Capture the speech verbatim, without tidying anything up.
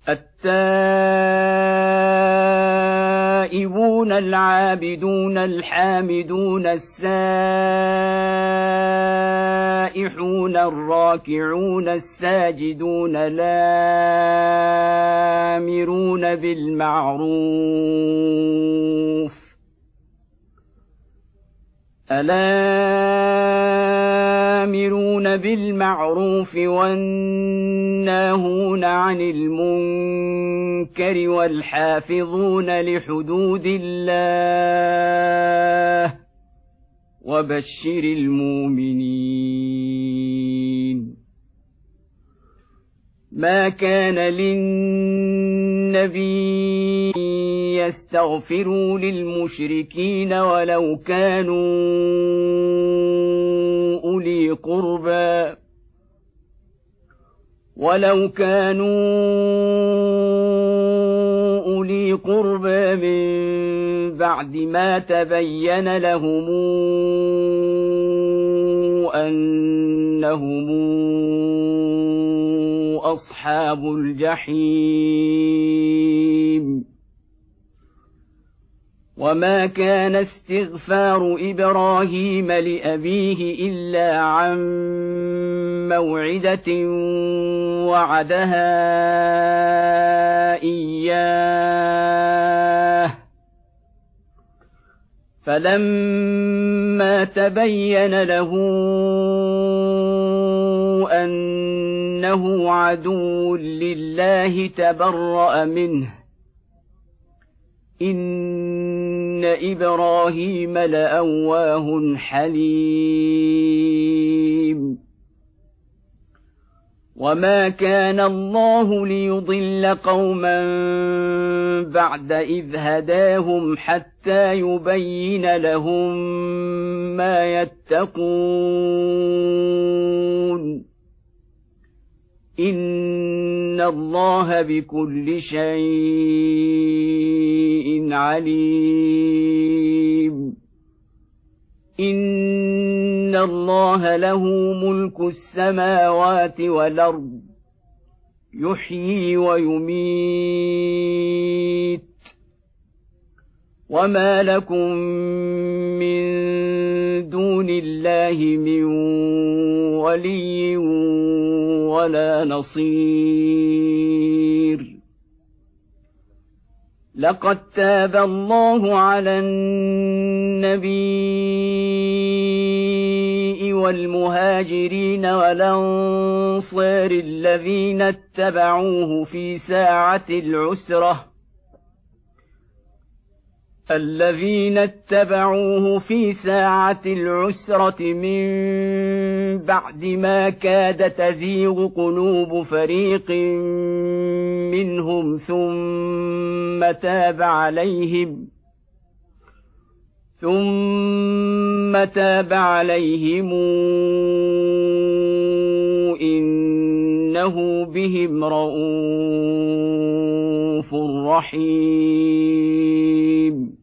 التائبون العابدون الحامدون السائحون الراكعون الساجدون الآمرون بالمعروف الآمرون بالمعروف والناهون عن المنكر والحافظون لحدود الله وبشر المؤمنين. ما كان للنبي يستغفروا للمشركين ولو كانوا أولي قربى ولو كانوا أولي قربى من بعد ما تبين لهم أنهم أصحاب الجحيم. وما كان استغفار إبراهيم لأبيه إلا عن موعدة وعدها إياه فلما تبين له أنه عدو لله تبرأ منه إن إبراهيم لأواه حليم. وما كان الله ليضل قوما بعد إذ هداهم حتى يبين لهم ما يتقون إن الله بكل شيء عليم. إن الله له ملك السماوات والأرض يحيي ويميت وما لكم من دون الله من ولي ولا نصير. لقد تاب الله على النبي والمهاجرين والأنصار الذين اتبعوه في ساعة العسرة الذين اتبعوه في ساعة العسرة من بعد ما كاد تزيغ قلوب فريق منهم ثم تاب عليهم ثم تاب عليهم إنه بهم رءوف رحيم.